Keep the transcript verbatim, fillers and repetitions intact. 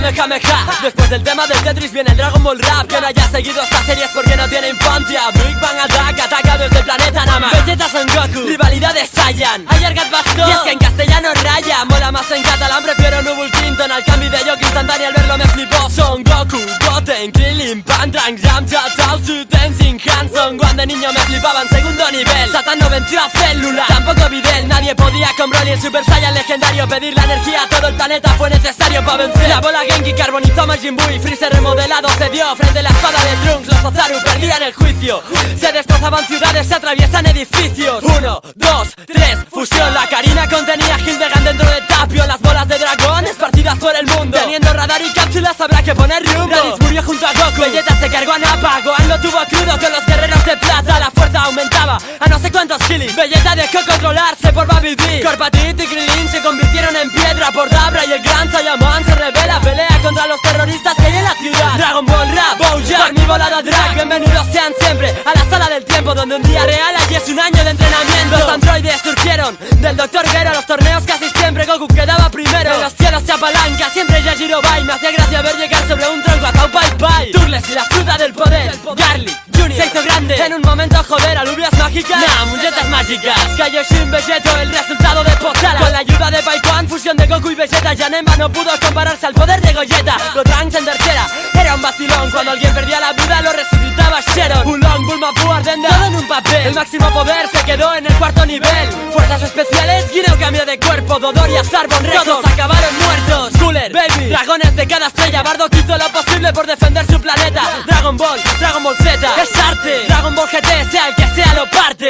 Kamehameha. Después del tema del Tetris viene el Dragon Ball Rap. Que no haya seguido esta serie es porque no tiene infancia. Big Bang Attack ataca desde el planeta Nama. Vegeta Son Goku, rivalidad de Saiyan. Ayer Gat Bastó, y es que en castellano raya. Mola más en catalán, prefiero Nubul Clinton. Al cambio de Yoki instantáneo al verlo me flipó. Son Goku, Goten, Krillin, Pantrang, Yamcha, Tausu, Tenzin, Hanson. Cuando de niño me flipaban segundo nivel. Satan no venció a Célula, tampoco Videl. Nadie podía con Broly en Super Saiyan legendario. Pedir la energía a todo el planeta fue necesario para vencer. La bola Genki carbonizó a Majin Buu y Freezer remodelado se dio frente a la espada de Trunks. Los Ozaru perdían el juicio. Se destrozaban ciudades, se atraviesan edificios. Uno, dos, tres, fusión. La Karina contenía Hildegard dentro de Tapio. Las bolas de dragón esparcidas por el mundo. Teniendo radar y cápsulas habrá que poner rumbo. Raditz murió junto a Goku. Vegeta se cargó a Nappa. Gohan lo tuvo crudo con los guerreros de plata. La fuerza aumentaba a no sé cuántos kilis. Vegeta dejó controlarse por Baby D. Corpatit y Krillin se convirtieron en piedra por Dabra. Y el gran Saiyaman se revela. Pelea contra los terroristas que hay en la ciudad. Dragon Ball Rap, Bojack, por mi volada drag. Bienvenidos sean siempre a la sala del tiempo, donde un día real allí es un año de entrenamiento. Los androides surgieron del Doctor Gero. Los torneos casi siempre Goku quedaba primero. En los cielos se apalanca siempre Yajiro Bai. Me hacía gracia ver llegar sobre un tronco a Tao Pai Pai. Turles y la fruta del poder, Garlic Junior se hizo grande en un momento, joder, alubias mágicas. Nah, muñecas mágicas. Kaioshin Vegeto, el resultado de Potala. Con la ayuda de Pai Quan, fusión de Goku y Vegeta. Yanemba no pudo compararse al poder de Gogeta. Gotrunks en tercera, era un vacilón. Cuando alguien perdía la vida lo resucitaba Sharon. Ulong, Bulma, Buu, Ardenda, todo en un papel. El máximo poder se quedó en el cuarto nivel. Fuerzas especiales, Guineo cambió de cuerpo. Dodoria, Sarbon, Record, todos acabaron muertos. Cooler, Baby, dragones de cada estrella. Bardock hizo lo posible por defender su planeta. Dragon Ball, Dragon Ball Z, es arte. Dragon Ball G T, sea el que sea lo parte.